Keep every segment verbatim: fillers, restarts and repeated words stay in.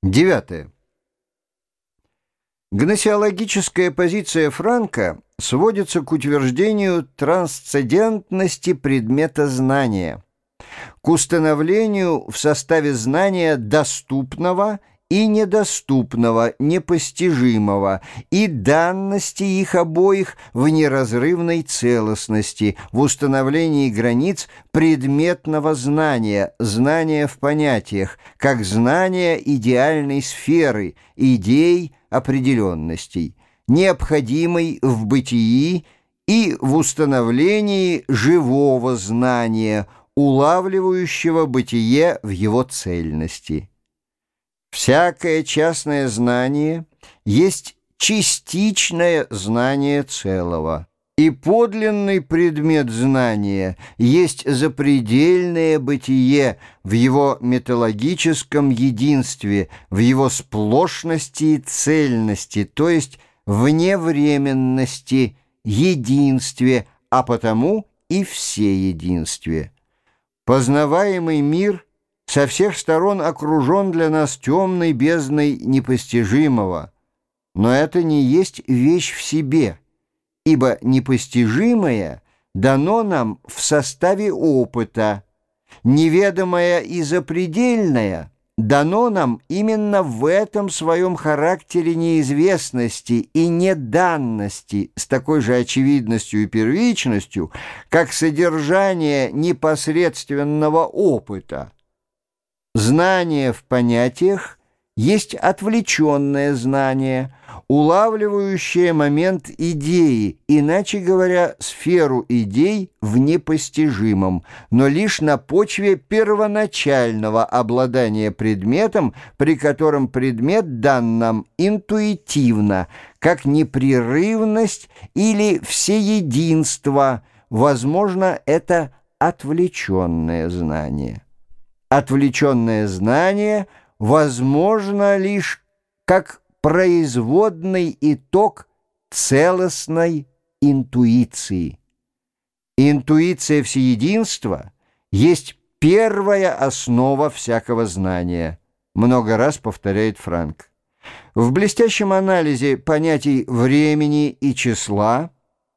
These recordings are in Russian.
Девятое. Гносеологическая позиция Франка сводится к утверждению трансцендентности предмета знания, к установлению в составе знания доступного и недоступного, непостижимого, и данности их обоих в неразрывной целостности, в установлении границ предметного знания, знания в понятиях, как знания идеальной сферы, идей, определенностей, необходимой в бытии и в установлении живого знания, улавливающего бытие в его цельности. Всякое частное знание есть частичное знание целого, и подлинный предмет знания есть запредельное бытие в его металлогическом единстве, в его сплошности и цельности, то есть вневременности, единстве, а потому и всеединстве. Познаваемый мир со всех сторон окружен для нас темной бездной непостижимого, но это не есть вещь в себе, ибо непостижимое дано нам в составе опыта, неведомое и запредельное дано нам именно в этом своем характере неизвестности и неданности с такой же очевидностью и первичностью, как содержание непосредственного опыта. Знание в понятиях есть отвлеченное знание, улавливающее момент идеи, иначе говоря, сферу идей в непостижимом, но лишь на почве первоначального обладания предметом, при котором предмет дан нам интуитивно, как непрерывность или всеединство, возможно, это отвлеченное знание. Отвлеченное знание возможно лишь как производный итог целостной интуиции. Интуиция всеединства есть первая основа всякого знания, много раз повторяет Франк. В блестящем анализе понятий времени и числа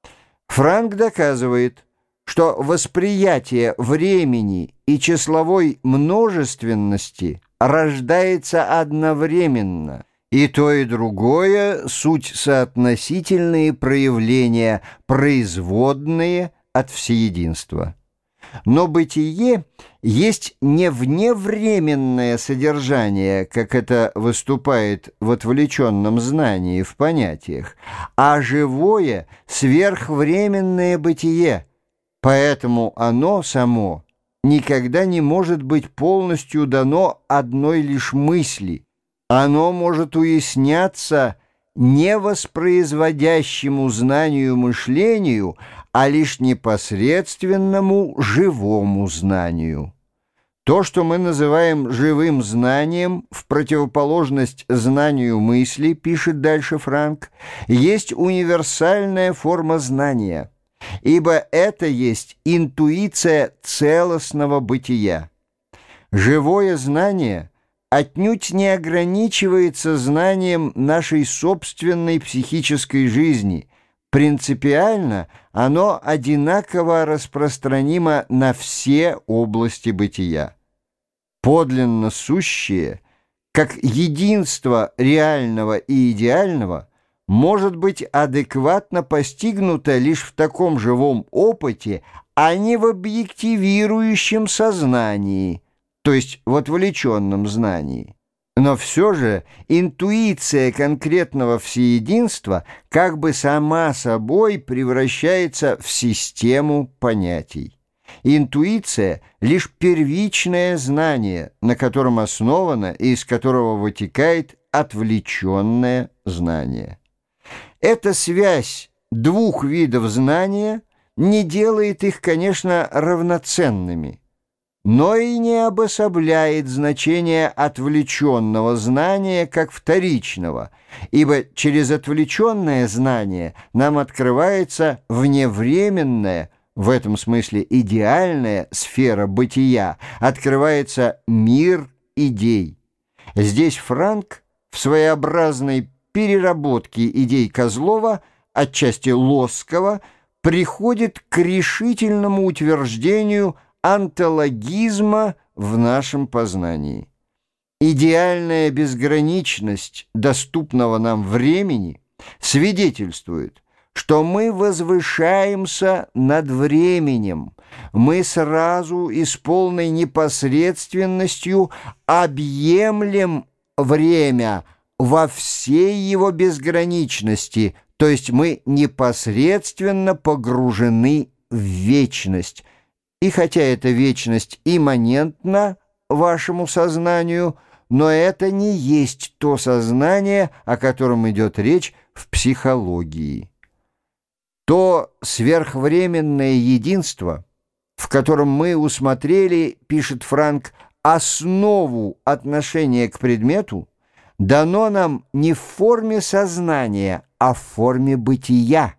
Франк доказывает, что восприятие времени и числовой множественности рождается одновременно, и то и другое — суть соотносительные проявления, производные от всеединства. Но бытие есть не вневременное содержание, как это выступает в отвлеченном знании в понятиях, а живое сверхвременное бытие, поэтому оно само никогда не может быть полностью дано одной лишь мысли. Оно может уясняться не воспроизводящему знанию мышлению, а лишь непосредственному живому знанию. То, что мы называем живым знанием, в противоположность знанию мысли, пишет дальше Франк, есть универсальная форма знания, ибо это есть интуиция целостного бытия. Живое знание отнюдь не ограничивается знанием нашей собственной психической жизни. Принципиально оно одинаково распространимо на все области бытия. Подлинно сущее, как единство реального и идеального, может быть адекватно постигнуто лишь в таком живом опыте, а не в объективирующем сознании, то есть в отвлеченном знании. Но все же интуиция конкретного всеединства как бы сама собой превращается в систему понятий. Интуиция — лишь первичное знание, на котором основано и из которого вытекает отвлеченное знание. Эта связь двух видов знания не делает их, конечно, равноценными, но и не обособляет значение отвлеченного знания как вторичного, ибо через отвлеченное знание нам открывается вневременная, в этом смысле идеальная сфера бытия, открывается мир идей. Здесь Франк в своеобразной переработке идей Козлова, отчасти Лосского, приходит к решительному утверждению онтологизма в нашем познании. Идеальная безграничность доступного нам времени свидетельствует, что мы возвышаемся над временем, мы сразу и с полной непосредственностью объемлем время во всей его безграничности, то есть мы непосредственно погружены в вечность. И хотя эта вечность имманентна вашему сознанию, но это не есть то сознание, о котором идет речь в психологии. То сверхвременное единство, в котором мы усмотрели, пишет Франк, основу отношения к предмету, дано нам не в форме сознания, а в форме бытия.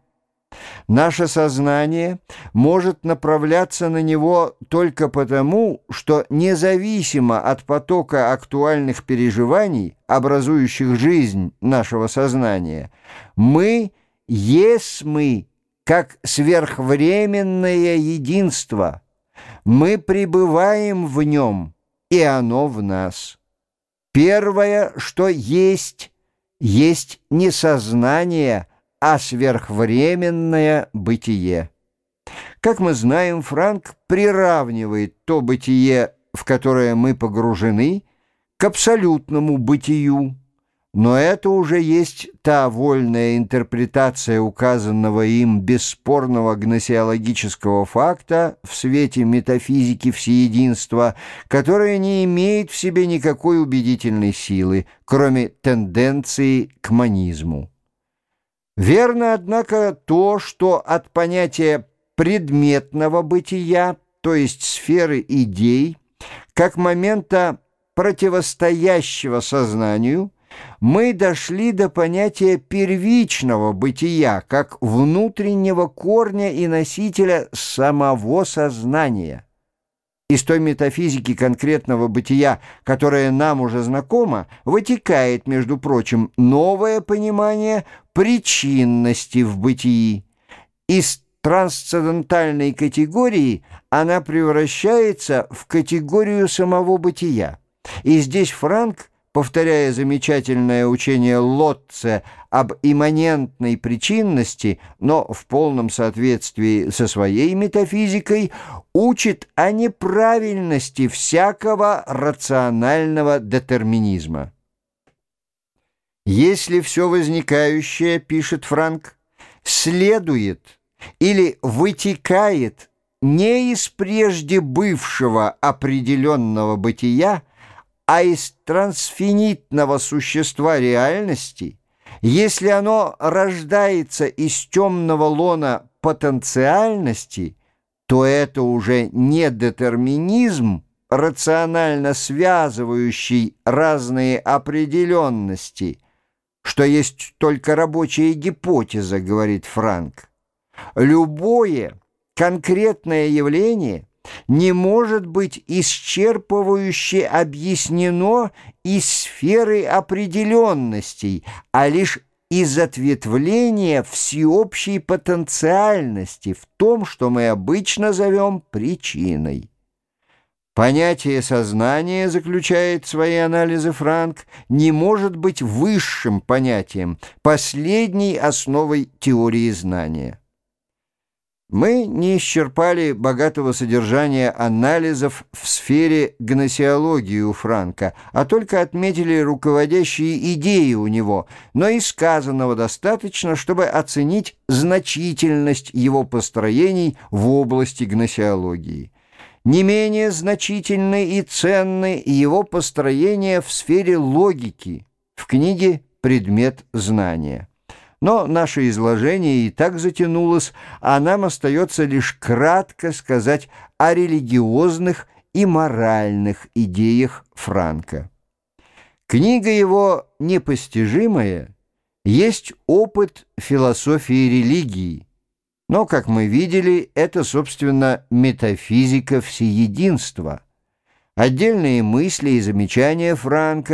Наше сознание может направляться на него только потому, что независимо от потока актуальных переживаний, образующих жизнь нашего сознания, мы есть мы, как сверхвременное единство. Мы пребываем в нем, и оно в нас. Первое, что есть, есть не сознание, а сверхвременное бытие. Как мы знаем, Франк приравнивает то бытие, в которое мы погружены, к абсолютному бытию, но это уже есть та вольная интерпретация указанного им бесспорного гносеологического факта в свете метафизики всеединства, которая не имеет в себе никакой убедительной силы, кроме тенденции к монизму. Верно, однако, то, что от понятия предметного бытия, то есть сферы идей, как момента противостоящего сознанию, мы дошли до понятия первичного бытия, как внутреннего корня и носителя самого сознания. Из той метафизики конкретного бытия, которая нам уже знакома, вытекает, между прочим, новое понимание причинности в бытии. Из трансцендентальной категории она превращается в категорию самого бытия. И здесь Франк, повторяя замечательное учение Лотце об имманентной причинности, но в полном соответствии со своей метафизикой, учит о неправильности всякого рационального детерминизма. Если все возникающее, пишет Франк, следует или вытекает не из прежде бывшего определенного бытия, а из трансфинитного существа реальности, если оно рождается из темного лона потенциальности, то это уже не детерминизм, рационально связывающий разные определенности, что есть только рабочая гипотеза, говорит Франк. Любое конкретное явление не может быть исчерпывающе объяснено из сферы определенностей, а лишь из ответвления всеобщей потенциальности в том, что мы обычно зовем причиной. Понятие сознания, заключает свои анализы Франк, не может быть высшим понятием, последней основой теории знания. Мы не исчерпали богатого содержания анализов в сфере гносеологии у Франка, а только отметили руководящие идеи у него, но и сказанного достаточно, чтобы оценить значительность его построений в области гносеологии. Не менее значительны и ценны его построения в сфере логики в книге «Предмет знания». Но наше изложение и так затянулось, а нам остается лишь кратко сказать о религиозных и моральных идеях Франка. Книга его «Непостижимая» есть опыт философии религии, но, как мы видели, это, собственно, метафизика всеединства. Отдельные мысли и замечания Франка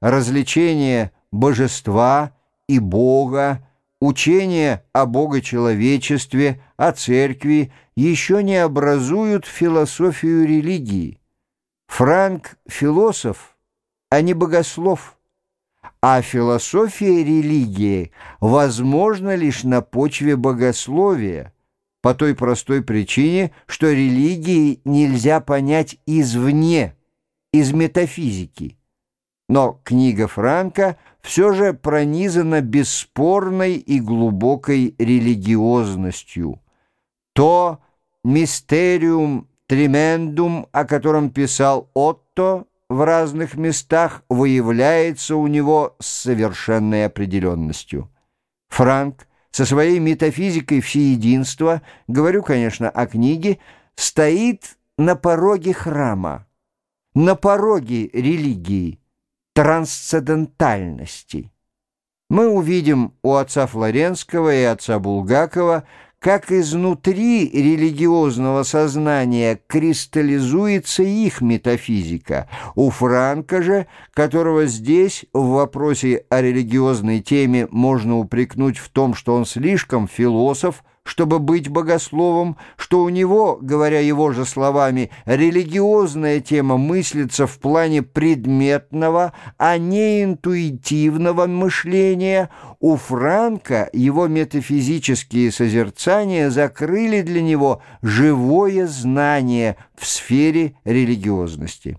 развлечение божества и Бога, учение о богочеловечестве, о церкви еще не образуют философию религии. Франк – философ, а не богослов. А философия религии возможна лишь на почве богословия, по той простой причине, что религии нельзя понять извне, из метафизики. Но книга Франка все же пронизана бесспорной и глубокой религиозностью. То «мистериум тремендум», о котором писал Отто, в разных местах выявляется у него с совершенной определенностью. Франк со своей метафизикой всеединства, говорю, конечно, о книге, стоит на пороге храма, на пороге религии, трансцендентальности. Мы увидим у отца Флоренского и отца Булгакова, как изнутри религиозного сознания кристаллизуется их метафизика. У Франка же, которого здесь в вопросе о религиозной теме можно упрекнуть в том, что он слишком философ, чтобы быть богословом, что у него, говоря его же словами, религиозная тема мыслится в плане предметного, а не интуитивного мышления, у Франка его метафизические созерцания закрыли для него живое знание в сфере религиозности.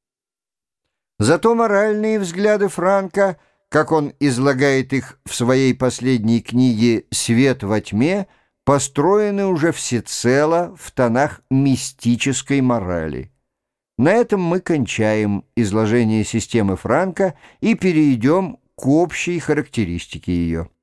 Зато моральные взгляды Франка, как он излагает их в своей последней книге «Свет во тьме», построены уже всецело в тонах мистической морали. На этом мы кончаем изложение системы Франка и перейдем к общей характеристике ее.